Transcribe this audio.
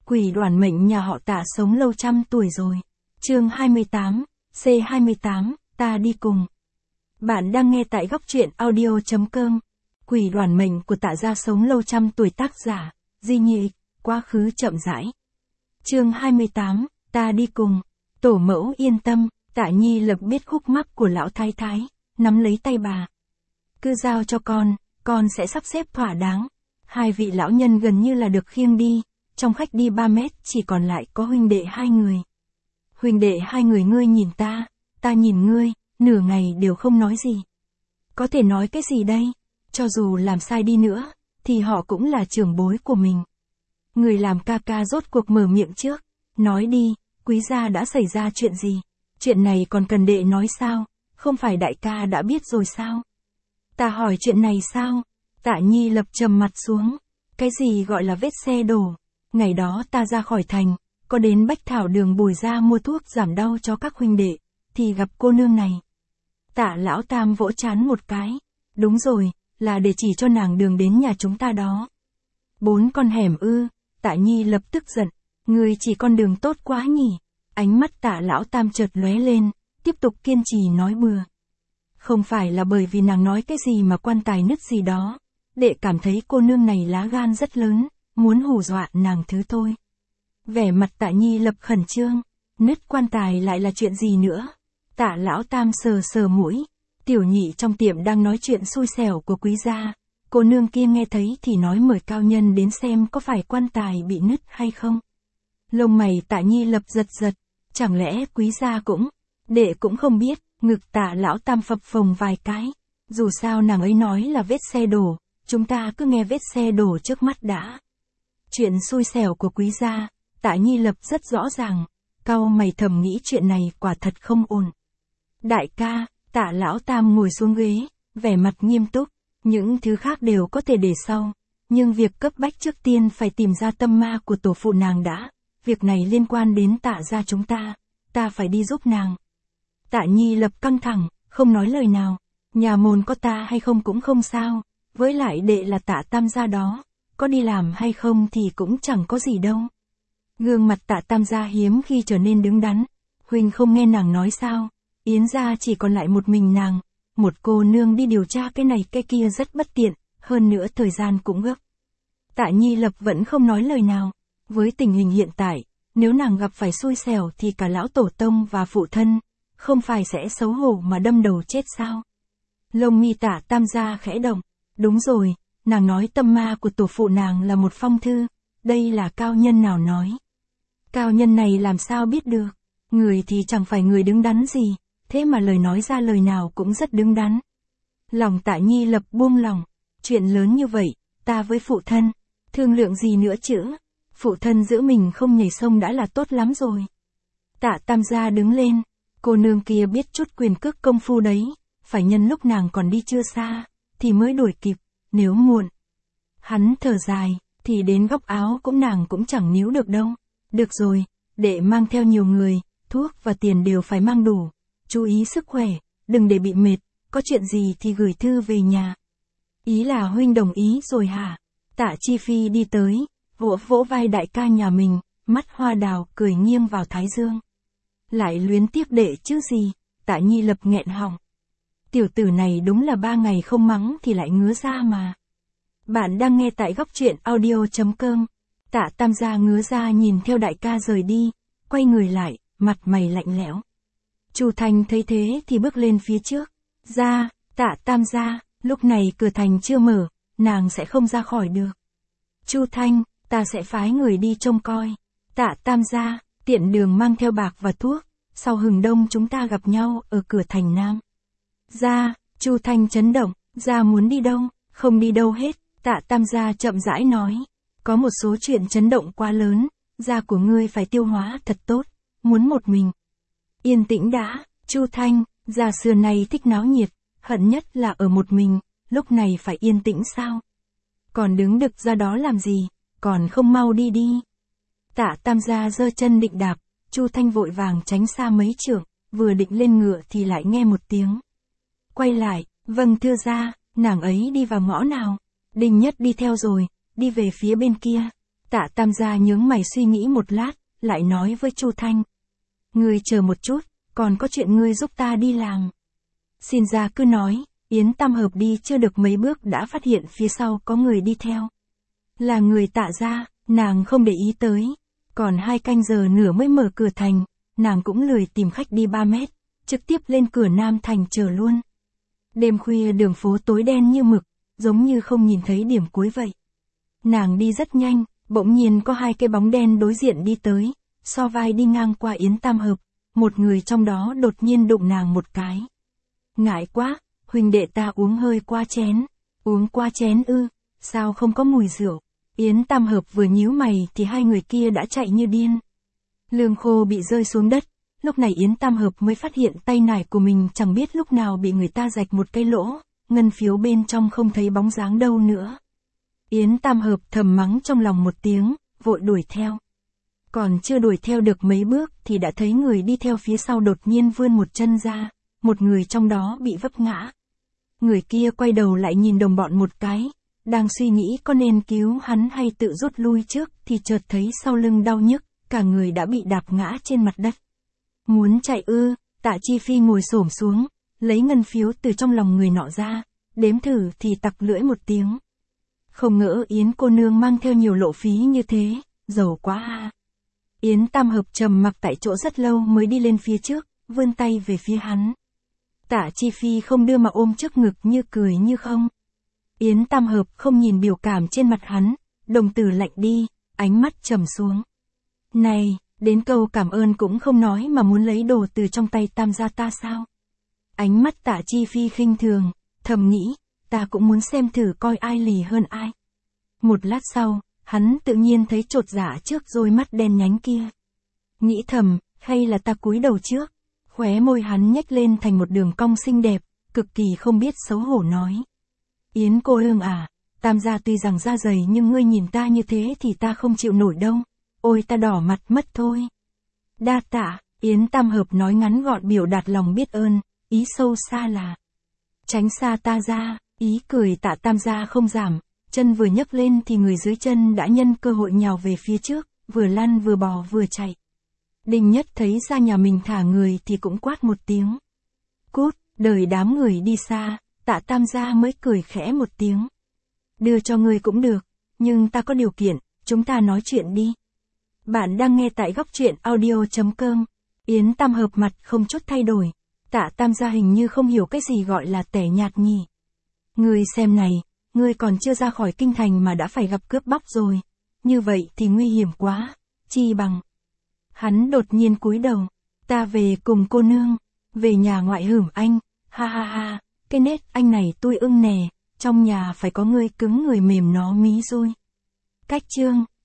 Quỷ đoản mệnh nhà họ Tạ sống lâu trăm tuổi rồi. Chương 28, C28, ta đi cùng. Bạn đang nghe tại góc truyện audio.com. Quỷ đoản mệnh của Tạ gia sống lâu trăm tuổi, tác giả Di Nhị, quá khứ chậm rãi. Chương 28, ta đi cùng. Tổ mẫu yên tâm, Tạ Nhi Lập biết khúc mắc của lão thái thái, nắm lấy tay bà. Cứ giao cho con sẽ sắp xếp thỏa đáng. Hai vị lão nhân gần như là được khiêng đi, trong khách đi 3 mét chỉ còn lại có huynh đệ hai người. Huynh đệ hai người, ngươi nhìn ta nhìn ngươi, nửa ngày đều không nói gì. Có thể nói cái gì đây? Cho dù làm sai đi nữa, thì họ cũng là trưởng bối của mình. Người làm ca ca rốt cuộc mở miệng trước, nói đi, quý gia đã xảy ra chuyện gì? Chuyện này còn cần đệ nói sao? Không phải đại ca đã biết rồi sao? Ta hỏi chuyện này sao? Tạ Nhi Lập trầm mặt xuống. Cái gì gọi là vết xe đổ? Ngày đó ta ra khỏi thành, có đến Bách Thảo Đường Bùi ra mua thuốc giảm đau cho các huynh đệ, thì gặp cô nương này. Tạ lão tam vỗ trán một cái. Đúng rồi, là để chỉ cho nàng đường đến nhà chúng ta đó. 4 con hẻm ư? Tạ Nhi Lập tức giận. Người chỉ con đường tốt quá nhỉ? Ánh mắt Tạ lão tam chợt lóe lên, tiếp tục kiên trì nói bừa. Không phải là bởi vì nàng nói cái gì mà quan tài nứt gì đó. Đệ cảm thấy cô nương này lá gan rất lớn, muốn hù dọa nàng thứ thôi. Vẻ mặt Tạ Nhi Lập khẩn trương. Nứt quan tài lại là chuyện gì nữa? Tạ lão tam sờ sờ mũi. Tiểu nhị trong tiệm đang nói chuyện xui xẻo của quý gia. Cô nương kia nghe thấy thì nói mời cao nhân đến xem có phải quan tài bị nứt hay không. Lông mày Tạ Nhi Lập giật giật. Chẳng lẽ quý gia cũng? Đệ cũng không biết. Ngực Tạ lão tam phập phồng vài cái. Dù sao nàng ấy nói là vết xe đổ, chúng ta cứ nghe vết xe đổ trước mắt đã. Chuyện xui xẻo của quý gia, Tạ Nhi Lập rất rõ ràng. Cau mày thầm nghĩ chuyện này quả thật không ổn. Đại ca, Tạ lão tam ngồi xuống ghế, vẻ mặt nghiêm túc. Những thứ khác đều có thể để sau, nhưng việc cấp bách trước tiên phải tìm ra tâm ma của tổ phụ nàng đã. Việc này liên quan đến Tạ gia chúng ta phải đi giúp nàng. Tạ Nhi Lập căng thẳng, không nói lời nào. Nhà môn có ta hay không cũng không sao, với lại đệ là Tạ tam gia đó, có đi làm hay không thì cũng chẳng có gì đâu. Gương mặt Tạ tam gia hiếm khi trở nên đứng đắn. Huynh không nghe nàng nói sao? Yến gia chỉ còn lại một mình nàng, một cô nương đi điều tra cái này cái kia rất bất tiện, hơn nữa thời gian cũng gấp. Tạ Nhi Lập vẫn không nói lời nào. Với tình hình hiện tại, nếu nàng gặp phải xui xẻo thì cả lão tổ tông và phụ thân, không phải sẽ xấu hổ mà đâm đầu chết sao? Lông mi Tạ tam gia khẽ động. Đúng rồi, nàng nói tâm ma của tổ phụ nàng là một phong thư, đây là cao nhân nào nói? Cao nhân này làm sao biết được? Người thì chẳng phải người đứng đắn gì, thế mà lời nói ra lời nào cũng rất đứng đắn. Lòng Tạ Nhi Lập buông lỏng. Chuyện lớn như vậy, ta với phụ thân, thương lượng gì nữa chứ? Phụ thân giữ mình không nhảy sông đã là tốt lắm rồi. Tạ tam gia đứng lên. Cô nương kia biết chút quyền cước công phu đấy, phải nhân lúc nàng còn đi chưa xa, thì mới đuổi kịp, nếu muộn. Hắn thở dài, thì đến góc áo cũng nàng cũng chẳng níu được đâu. Được rồi, đệ mang theo nhiều người, thuốc và tiền đều phải mang đủ. Chú ý sức khỏe, đừng để bị mệt, có chuyện gì thì gửi thư về nhà. Ý là huynh đồng ý rồi hả? Tạ Chi Phi đi tới, vỗ vỗ vai đại ca nhà mình, mắt hoa đào cười nghiêng vào thái dương. Lại luyến tiếc đệ chứ gì? Tạ Nhi Lập nghẹn họng. Tiểu tử này đúng là 3 ngày không mắng thì lại ngứa ra mà. Bạn đang nghe tại góc truyện audio.com. Tạ tam gia ngứa ra nhìn theo đại ca rời đi, quay người lại, mặt mày lạnh lẽo. Chu Thành thấy thế thì bước lên phía trước. Ra, Tạ tam gia, lúc này cửa thành chưa mở, nàng sẽ không ra khỏi được. Chu Thanh, ta sẽ phái người đi trông coi. Tạ tam gia, tiện đường mang theo bạc và thuốc, sau hừng đông chúng ta gặp nhau ở cửa thành Nam. Ra, Chu Thanh chấn động, ra muốn đi đâu? Không đi đâu hết. Tạ tam gia chậm rãi nói. Có một số chuyện chấn động quá lớn, da của ngươi phải tiêu hóa thật tốt, muốn một mình. Yên tĩnh đã, Chu Thanh, già xưa này thích náo nhiệt, hận nhất là ở một mình, lúc này phải yên tĩnh sao? Còn đứng đực ra đó làm gì, còn không mau đi đi. Tạ tam gia giơ chân định đạp, Chu Thanh vội vàng tránh xa mấy trượng, vừa định lên ngựa thì lại nghe một tiếng. Quay lại, vâng thưa gia, nàng ấy đi vào ngõ nào? Đinh Nhất đi theo rồi, đi về phía bên kia. Tạ Tam gia nhướng mày suy nghĩ một lát, lại nói với Chu Thanh. Ngươi chờ một chút, còn có chuyện ngươi giúp ta đi làm. Xin ra cứ nói, Yến Tam Hợp đi chưa được mấy bước đã phát hiện phía sau có người đi theo. Là người Tạ gia, nàng không để ý tới. Còn 2 canh giờ nữa mới mở cửa thành, nàng cũng lười tìm khách đi 3 mét, trực tiếp lên cửa Nam Thành chờ luôn. Đêm khuya đường phố tối đen như mực, giống như không nhìn thấy điểm cuối vậy. Nàng đi rất nhanh, bỗng nhiên có 2 cái bóng đen đối diện đi tới, so vai đi ngang qua Yến Tam Hợp, một người trong đó đột nhiên đụng nàng một cái. Ngại quá, huynh đệ ta uống hơi qua chén. Uống qua chén ư, sao không có mùi rượu? Yến Tam Hợp vừa nhíu mày thì 2 người kia đã chạy như điên. Lương Khô bị rơi xuống đất, lúc này Yến Tam Hợp mới phát hiện tay nải của mình chẳng biết lúc nào bị người ta rạch một cái lỗ, ngân phiếu bên trong không thấy bóng dáng đâu nữa. Yến Tam Hợp thầm mắng trong lòng một tiếng, vội đuổi theo. Còn chưa đuổi theo được mấy bước thì đã thấy người đi theo phía sau đột nhiên vươn một chân ra, một người trong đó bị vấp ngã. Người kia quay đầu lại nhìn đồng bọn một cái, đang suy nghĩ có nên cứu hắn hay tự rút lui trước thì chợt thấy sau lưng đau nhức, cả người đã bị đạp ngã trên mặt đất. Muốn chạy ư? Tạ Chi Phi ngồi xổm xuống, lấy ngân phiếu từ trong lòng người nọ ra, đếm thử thì tặc lưỡi một tiếng. Không ngỡ Yến cô nương mang theo nhiều lộ phí như thế, giàu quá à. Yến Tam Hợp trầm mặc tại chỗ rất lâu mới đi lên phía trước, vươn tay về phía hắn. Tạ Chi Phi không đưa mà ôm trước ngực như cười như không. Yến Tam Hợp không nhìn biểu cảm trên mặt hắn, đồng tử lạnh đi, ánh mắt trầm xuống. Này, đến câu cảm ơn cũng không nói mà muốn lấy đồ từ trong tay Tam gia ta sao? Ánh mắt Tạ Chi Phi khinh thường, thầm nghĩ, ta cũng muốn xem thử coi ai lì hơn ai. Một lát sau, hắn tự nhiên thấy chột dạ trước đôi mắt đen nhánh kia. Nghĩ thầm, hay là ta cúi đầu trước? Khóe môi hắn nhếch lên thành một đường cong xinh đẹp, cực kỳ không biết xấu hổ nói. Yến cô nương à, Tam gia tuy rằng da dày nhưng ngươi nhìn ta như thế thì ta không chịu nổi đâu. Ôi ta đỏ mặt mất thôi. Đa tạ, Yến Tam Hợp nói ngắn gọn biểu đạt lòng biết ơn, ý sâu xa là tránh xa ta ra, ý cười Tạ Tam gia không giảm, chân vừa nhấc lên thì người dưới chân đã nhân cơ hội nhào về phía trước, vừa lăn vừa bò vừa chạy. Đinh Nhất thấy ra nhà mình thả người thì cũng quát một tiếng. Cút, đợi đám người đi xa, Tạ Tam gia mới cười khẽ một tiếng. Đưa cho ngươi cũng được, nhưng ta có điều kiện, chúng ta nói chuyện đi. Bạn đang nghe tại góc truyện audio.com. Yến Tam Hợp mặt không chút thay đổi. Tạ Tam gia hình như không hiểu cái gì gọi là tẻ nhạt nhỉ. Ngươi xem này, ngươi còn chưa ra khỏi kinh thành mà đã phải gặp cướp bóc rồi. Như vậy thì nguy hiểm quá, chi bằng. Hắn đột nhiên cúi đầu. Ta về cùng cô nương, về nhà ngoại hửm anh, ha ha ha, cái nết anh này tôi ưng nè, trong nhà phải có người cứng người mềm nó mí rồi. Cách chương.